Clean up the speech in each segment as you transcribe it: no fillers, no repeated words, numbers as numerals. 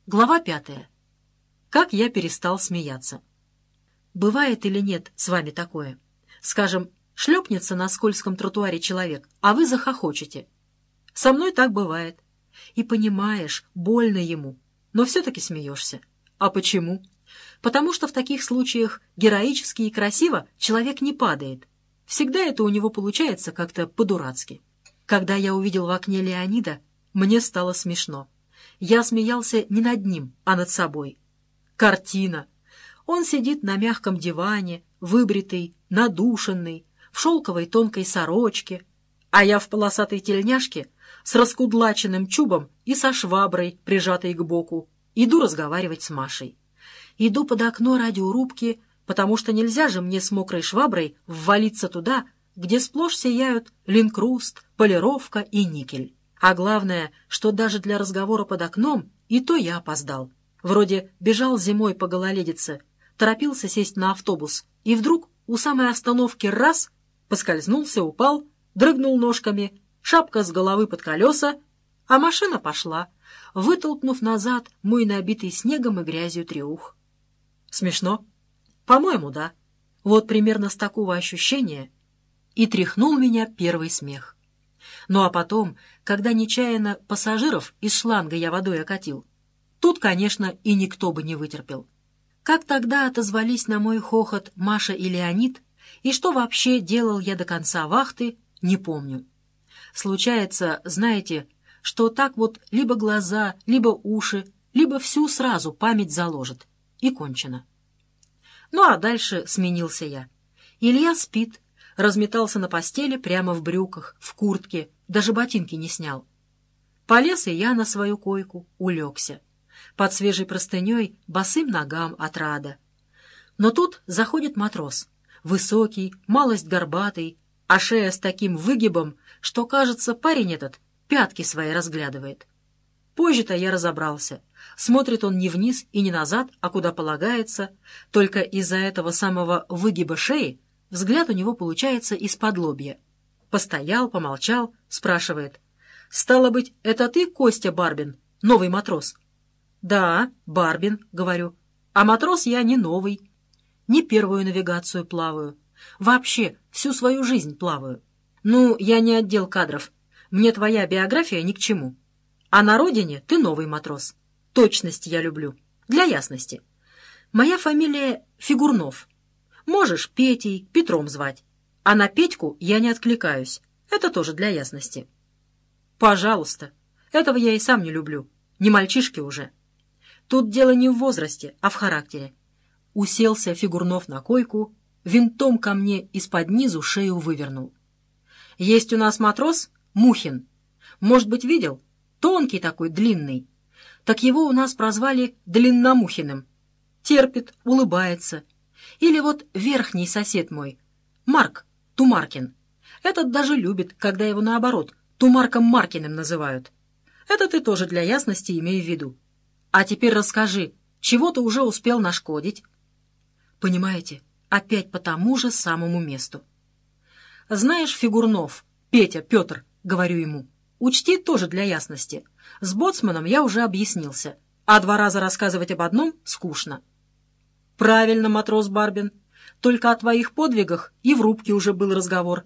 Глава 5. Как я перестал смеяться. Бывает или нет с вами такое? Скажем, шлепнется на скользком тротуаре человек, а вы захохочете. Со мной так бывает. И понимаешь, больно ему, но все-таки смеешься. А почему? Потому что в таких случаях героически и красиво человек не падает. Всегда это у него получается как-то по-дурацки. Когда я увидел в окне Леонида, мне стало смешно. Я смеялся не над ним, а над собой. Картина. Он сидит на мягком диване, выбритый, надушенный, в шелковой тонкой сорочке, а я в полосатой тельняшке с раскудлаченным чубом и со шваброй, прижатой к боку, иду разговаривать с Машей. Иду под окно радиорубки, потому что нельзя же мне с мокрой шваброй ввалиться туда, где сплошь сияют линкруст, полировка и никель. А главное, что даже для разговора под окном и то я опоздал. Вроде бежал зимой по гололедице, торопился сесть на автобус, и вдруг у самой остановки раз, поскользнулся, упал, дрыгнул ножками, шапка с головы под колеса, а машина пошла, вытолкнув назад мой набитый снегом и грязью треух. Смешно? По-моему, да. Вот примерно с такого ощущения и тряхнул меня первый смех. Ну а потом, когда нечаянно пассажиров из шланга я водой окатил, тут, конечно, и никто бы не вытерпел. Как тогда отозвались на мой хохот Маша и Леонид, и что вообще делал я до конца вахты, не помню. Случается, знаете, что так вот либо глаза, либо уши, либо всю сразу память заложит, и кончено. Ну а дальше сменился я. Илья спит, разметался на постели прямо в брюках, в куртке, даже ботинки не снял. Полез и я на свою койку, улегся. Под свежей простыней босым ногам отрада. Но тут заходит матрос. Высокий, малость горбатый, а шея с таким выгибом, что, кажется, парень этот пятки свои разглядывает. Позже-то я разобрался. Смотрит он не вниз и не назад, а куда полагается, только из-за этого самого выгиба шеи взгляд у него получается из-под лобья. Постоял, помолчал, спрашивает. «Стало быть, это ты, Костя Барбин, новый матрос?» «Да, Барбин», — говорю. «А матрос я не новый. Не первую навигацию плаваю. Вообще, всю свою жизнь плаваю. Ну, я не отдел кадров. Мне твоя биография ни к чему. А на родине ты новый матрос. Точность я люблю. Для ясности. Моя фамилия Фигурнов. Можешь Петей, Петром звать. А на Петьку я не откликаюсь. Это тоже для ясности». «Пожалуйста. Этого я и сам не люблю. Не мальчишки уже. Тут дело не в возрасте, а в характере». Уселся Фигурнов на койку, винтом ко мне из-под низу шею вывернул. «Есть у нас матрос Мухин. Может быть, видел? Тонкий такой, длинный. Так его у нас прозвали Длинномухиным. Терпит, улыбается. Или вот верхний сосед мой, Марк Тумаркин. Этот даже любит, когда его наоборот Тумарком Маркиным называют. Это ты тоже для ясности имей в виду. А теперь расскажи, чего ты уже успел нашкодить?» Понимаете, опять по тому же самому месту. «Знаешь, Фигурнов, Петя, Петр, — говорю ему, — учти тоже для ясности. С боцманом я уже объяснился, а 2 раза рассказывать об одном скучно». «Правильно, матрос Барбин. Только о твоих подвигах и в рубке уже был разговор».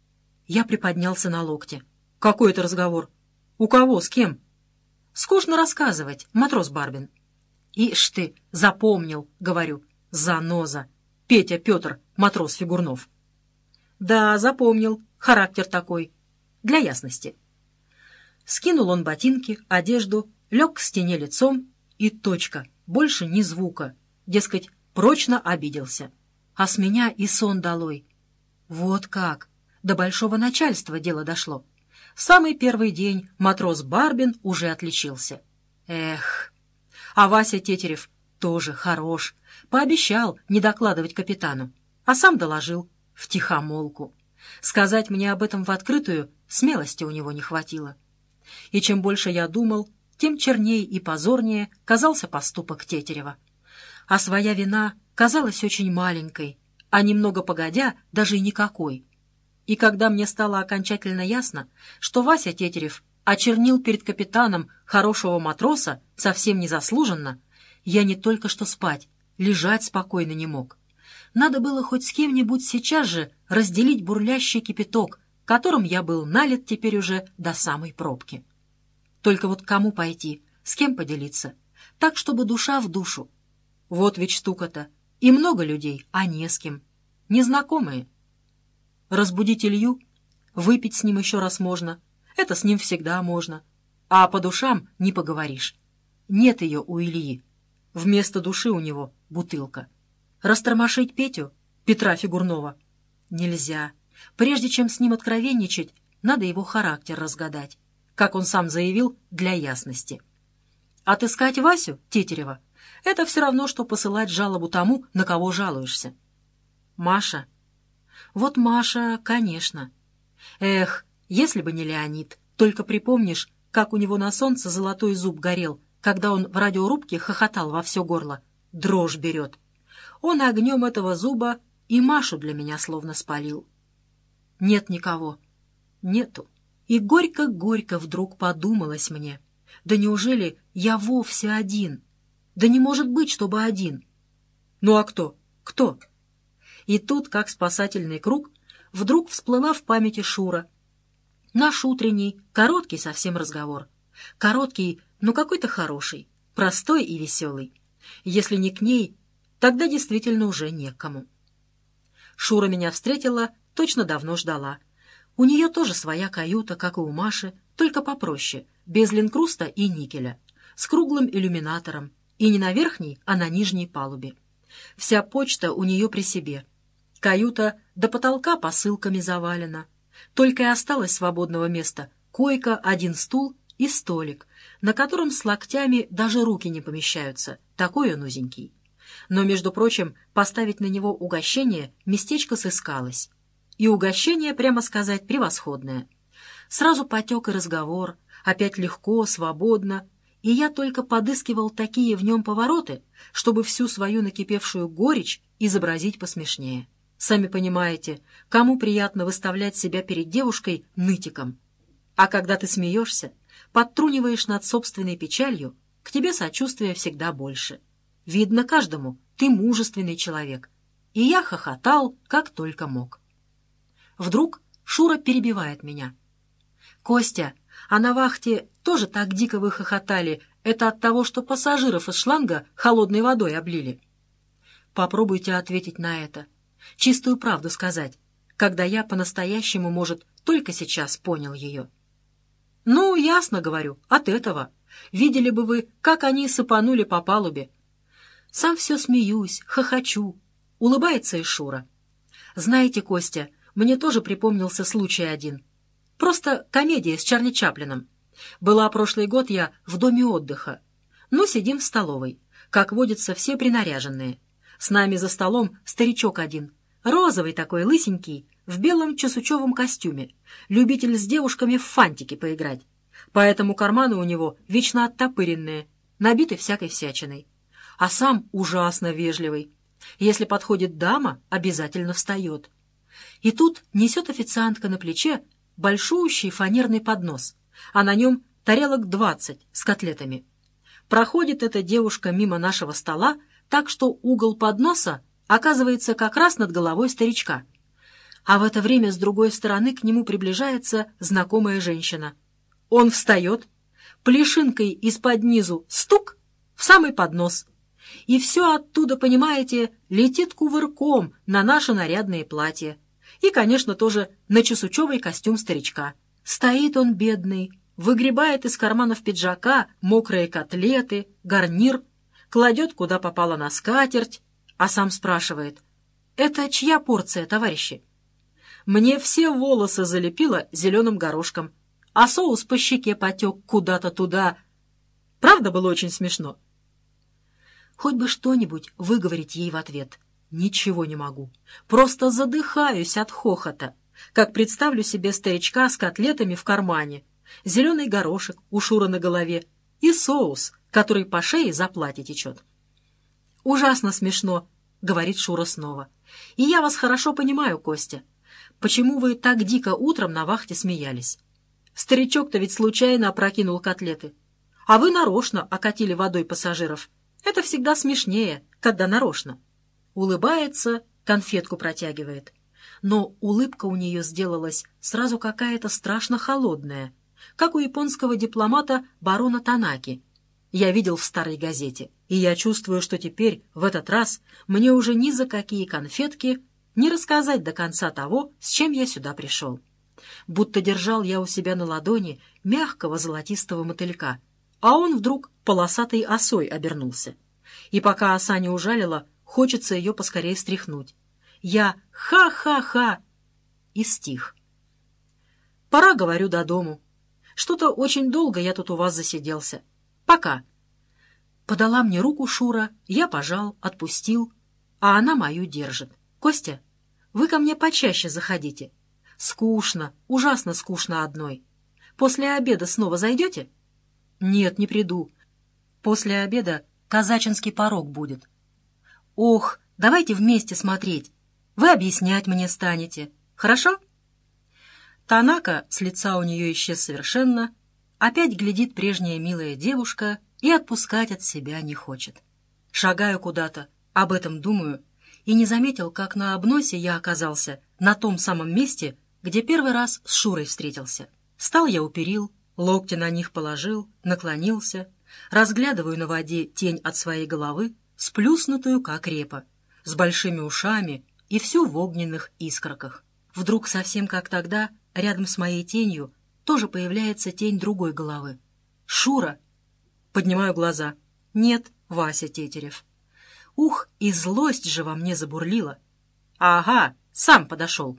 Я приподнялся на локте. «Какой это разговор? У кого, с кем?» «Скучно рассказывать, матрос Барбин». «Ишь ты, запомнил, — говорю, — заноза. Петя Петр, матрос Фигурнов». «Да, запомнил. Характер такой. Для ясности». Скинул он ботинки, одежду, лег к стене лицом и точка. Больше ни звука. Дескать, прочно обиделся. А с меня и сон долой. Вот как. До большого начальства дело дошло. Самый первый день матрос Барбин уже отличился. Эх. А Вася Тетерев тоже хорош. Пообещал не докладывать капитану. А сам доложил втихомолку. Сказать мне об этом в открытую смелости у него не хватило. И чем больше я думал, тем чернее и позорнее казался поступок Тетерева. А своя вина казалась очень маленькой, а немного погодя даже и никакой. И когда мне стало окончательно ясно, что Вася Тетерев очернил перед капитаном хорошего матроса совсем незаслуженно, я не только что спать, лежать спокойно не мог. Надо было хоть с кем-нибудь сейчас же разделить бурлящий кипяток, которым я был налит теперь уже до самой пробки. Только вот кому пойти, с кем поделиться, так, чтобы душа в душу. Вот ведь штука-то. И много людей, а не с кем. Незнакомые. Разбудить Илью, выпить с ним еще раз можно. Это с ним всегда можно. А по душам не поговоришь. Нет ее у Ильи. Вместо души у него бутылка. Растормошить Петю, Петра Фигурнова, нельзя. Прежде чем с ним откровенничать, надо его характер разгадать. Как он сам заявил, для ясности. Отыскать Васю Тетерева — это все равно, что посылать жалобу тому, на кого жалуешься. Маша. Вот Маша, конечно. Эх, если бы не Леонид. Только припомнишь, как у него на солнце золотой зуб горел, когда он в радиорубке хохотал во все горло. Дрожь берет. Он огнем этого зуба и Машу для меня словно спалил. Нет никого. Нету. И горько-горько вдруг подумалось мне. Да неужели я вовсе один? Да не может быть, чтобы один. Ну а кто? Кто? И тут, как спасательный круг, вдруг всплыла в памяти Шура. Наш утренний, короткий совсем разговор. Короткий, но какой-то хороший, простой и веселый. Если не к ней, тогда действительно уже некому. Шура меня встретила, точно давно ждала. У нее тоже своя каюта, как и у Маши, только попроще, без линкруста и никеля, с круглым иллюминатором, и не на верхней, а на нижней палубе. Вся почта у нее при себе. Каюта до потолка посылками завалена. Только и осталось свободного места койка, один стул и столик, на котором с локтями даже руки не помещаются, такой он узенький. Но, между прочим, поставить на него угощение местечко сыскалось. И угощение, прямо сказать, превосходное. Сразу потек и разговор, опять легко, свободно, и я только подыскивал такие в нем повороты, чтобы всю свою накипевшую горечь изобразить посмешнее. Сами понимаете, кому приятно выставлять себя перед девушкой нытиком. А когда ты смеешься, подтруниваешь над собственной печалью, к тебе сочувствия всегда больше. Видно каждому, ты мужественный человек. И я хохотал, как только мог. Вдруг Шура перебивает меня. «Костя, а на вахте тоже так дико вы хохотали. Это от того, что пассажиров из шланга холодной водой облили?» Попробуйте ответить на это. Чистую правду сказать, когда я по-настоящему, может, только сейчас понял ее. «Ну, ясно, говорю, от этого. Видели бы вы, как они сыпанули по палубе». Сам все смеюсь, хохочу. Улыбается и Шура. «Знаете, Костя, мне тоже припомнился случай один. Просто комедия с Чарли Чаплином. Была прошлый год я в доме отдыха. Ну, сидим в столовой. Как водится, все принаряженные. С нами за столом старичок один. Розовый такой, лысенький, в белом чесучевом костюме. Любитель с девушками в фантики поиграть. Поэтому карманы у него вечно оттопыренные, набиты всякой всячиной. А сам ужасно вежливый. Если подходит дама, обязательно встает. И тут несет официантка на плече большущий фанерный поднос, а на нем тарелок 20 с котлетами. Проходит эта девушка мимо нашего стола, так что угол подноса оказывается как раз над головой старичка. А в это время с другой стороны к нему приближается знакомая женщина. Он встает, плешинкой из-под низу стук в самый поднос. И все оттуда, понимаете, летит кувырком на наши нарядные платья. И, конечно, тоже на чесучевый костюм старичка. Стоит он бедный, выгребает из карманов пиджака мокрые котлеты, гарнир, кладет куда попало на скатерть, а сам спрашивает: «Это чья порция, товарищи?» Мне все волосы залепило зеленым горошком, а соус по щеке потек куда-то туда. Правда, было очень смешно? Хоть бы что-нибудь выговорить ей в ответ. Ничего не могу. Просто задыхаюсь от хохота, как представлю себе старичка с котлетами в кармане, зеленый горошек у Шура на голове и соус, который по шее за платье течет. «Ужасно смешно», — говорит Шура снова. «И я вас хорошо понимаю, Костя. Почему вы так дико утром на вахте смеялись? Старичок-то ведь случайно опрокинул котлеты. А вы нарочно окатили водой пассажиров. Это всегда смешнее, когда нарочно. Улыбается, конфетку протягивает. Но улыбка у нее сделалась сразу какая-то страшно холодная, как у японского дипломата барона Танаки. Я видел в старой газете, и я чувствую, что теперь, в этот раз, мне уже ни за какие конфетки не рассказать до конца того, с чем я сюда пришел. Будто держал я у себя на ладони мягкого золотистого мотылька, а он вдруг полосатой осой обернулся. И пока оса не ужалила, хочется ее поскорее стряхнуть. Я «ха-ха-ха» и стих. Пора, говорю, до дому. Что-то очень долго я тут у вас засиделся. Пока. Подала мне руку Шура, я пожал, отпустил, а она мою держит. Костя, вы ко мне почаще заходите. Скучно, ужасно скучно одной. После обеда снова зайдете? Нет, не приду. После обеда казачинский порог будет. Ох, давайте вместе смотреть. Вы объяснять мне станете. Хорошо? Танака с лица у нее исчез совершенно, опять глядит прежняя милая девушка и отпускать от себя не хочет. Шагаю куда-то, об этом думаю, и не заметил, как на обносе я оказался на том самом месте, где первый раз с Шурой встретился. Стал я у перил, локти на них положил, наклонился, разглядываю на воде тень от своей головы, сплюснутую, как репа, с большими ушами и всю в огненных искорках. Вдруг, совсем как тогда, рядом с моей тенью тоже появляется тень другой головы. «Шура!» Поднимаю глаза. Нет, Вася Тетерев. Ух, и злость же во мне забурлила. Ага, сам подошел.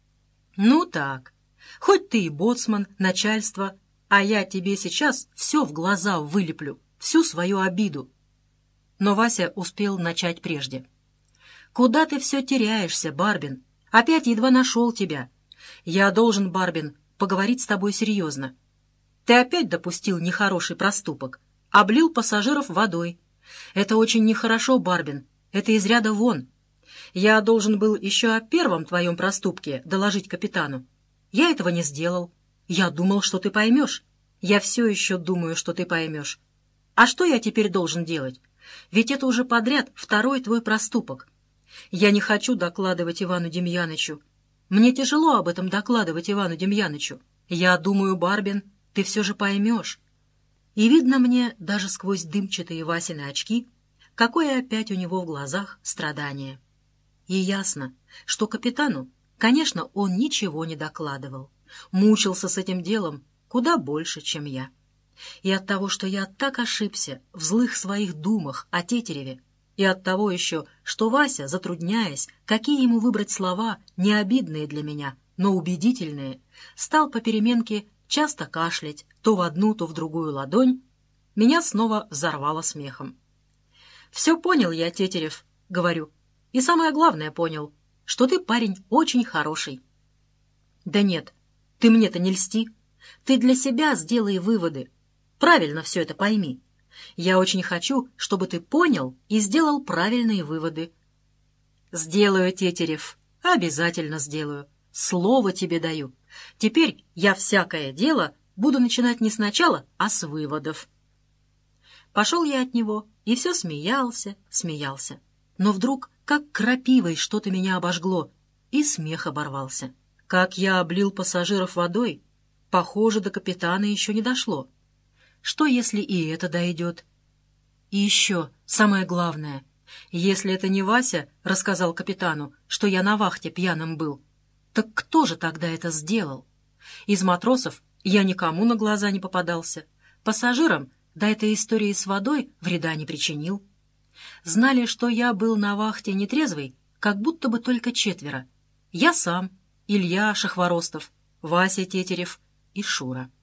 Ну так, хоть ты и боцман, начальство, а я тебе сейчас все в глаза вылеплю, всю свою обиду. Но Вася успел начать прежде. Куда ты все теряешься, Барбин? Опять едва нашел тебя. Я должен, Барбин, поговорить с тобой серьезно. Ты опять допустил нехороший проступок. Облил пассажиров водой. Это очень нехорошо, Барбин. Это из ряда вон. Я должен был еще о первом твоем проступке доложить капитану. Я этого не сделал. Я думал, что ты поймешь. Я все еще думаю, что ты поймешь. А что я теперь должен делать? Ведь это уже подряд второй твой проступок. Я не хочу докладывать Ивану Демьянычу. Мне тяжело об этом докладывать Ивану Демьянычу. Я думаю, Барбин, ты все же поймешь. И видно мне даже сквозь дымчатые Васины очки, какое опять у него в глазах страдание. И ясно, что капитану, конечно, он ничего не докладывал. Мучился с этим делом куда больше, чем я. И от того, что я так ошибся в злых своих думах о Тетереве, и от того еще, что Вася, затрудняясь, какие ему выбрать слова, не обидные для меня, но убедительные, стал попеременке часто кашлять, то в одну, то в другую ладонь, меня снова взорвало смехом. «Все понял я, Тетерев», — говорю, — «и самое главное понял, что ты парень очень хороший». «Да нет, ты мне-то не льсти. Ты для себя сделай выводы. Правильно все это пойми. Я очень хочу, чтобы ты понял и сделал правильные выводы». «Сделаю, Тетерев, обязательно сделаю. Слово тебе даю. Теперь я всякое дело буду начинать не сначала, а с выводов». Пошел я от него и все смеялся, смеялся. Но вдруг, как крапивой, что-то меня обожгло, и смех оборвался. Как я облил пассажиров водой, похоже, до капитана еще не дошло. Что, если и это дойдет? И еще, самое главное, если это не Вася рассказал капитану, что я на вахте пьяным был, так кто же тогда это сделал? Из матросов я никому на глаза не попадался. Пассажирам до этой истории с водой вреда не причинил. Знали, что я был на вахте нетрезвый, как будто бы только 4. Я сам, Илья Шахворостов, Вася Тетерев и Шура.